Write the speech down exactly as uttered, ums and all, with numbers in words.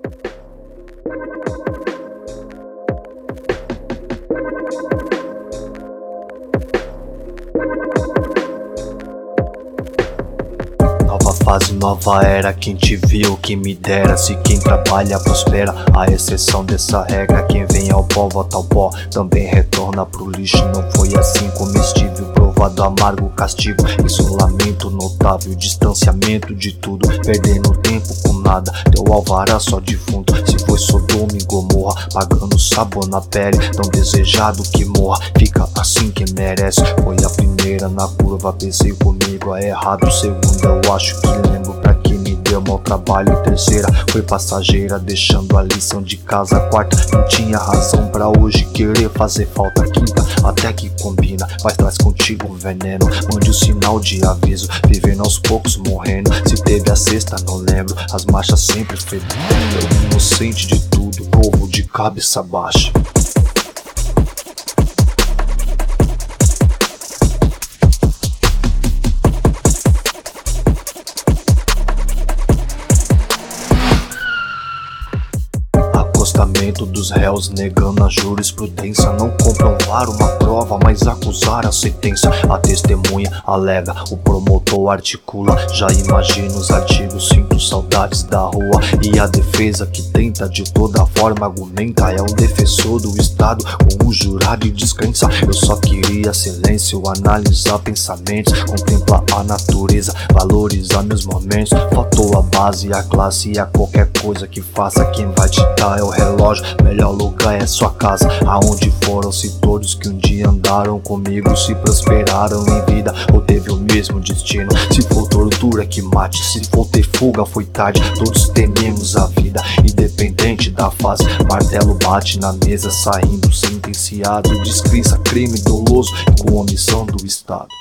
Nova fase, nova era, quem te viu, quem me dera. Se quem trabalha prospera, a exceção dessa regra. Quem vem ao pó, volta ao pó, também retorna pro lixo. Não foi assim comestível, provado amargo castigo. Isolamento notável, distanciamento de tudo, perdendo tempo com nada. Teu alvará só defunto, se foi Sodoma e Gomorra, pagando sabor na pele, tão desejado que morra. Fica assim quem merece, foi a primeira na curva. Pensei comigo, é errado. Segunda eu acho que lembro, pra que me deu mau trabalho. Terceira foi passageira, deixando a lição de casa. Quarta, não tinha razão pra hoje querer fazer falta. Quinta, até que combina, mas traz contigo um veneno. Mande o sinal de aviso, vivendo aos poucos morrendo. Se teve a sexta, não lembro, as marchas sempre foi eu inocente de tudo, povo de cabeça baixa. Acostamento dos réus, negando a jurisprudência. Não comprovar uma prova, mas acusar a sentença. A testemunha alega, o promotor articula. Já imagino os artigos, sinto saudades da rua. E a defesa que tenta de toda forma argumenta. É um defensor do Estado com um jurado e descrença. Eu só queria silêncio, analisar pensamentos, contemplar a natureza, valorizar meus momentos. Faltou a base, a classe e a qualquer coisa que faça. Quem vai te dar é o relógio, melhor lugar é sua casa. Aonde foram-se todos que um dia andaram comigo, se prosperaram em vida ou teve o mesmo destino? Se for tortura que mate, se for ter fuga foi tarde. Todos tememos a vida, independente da fase. Martelo bate na mesa, saindo sentenciado. Descrença, crime doloso com omissão do Estado.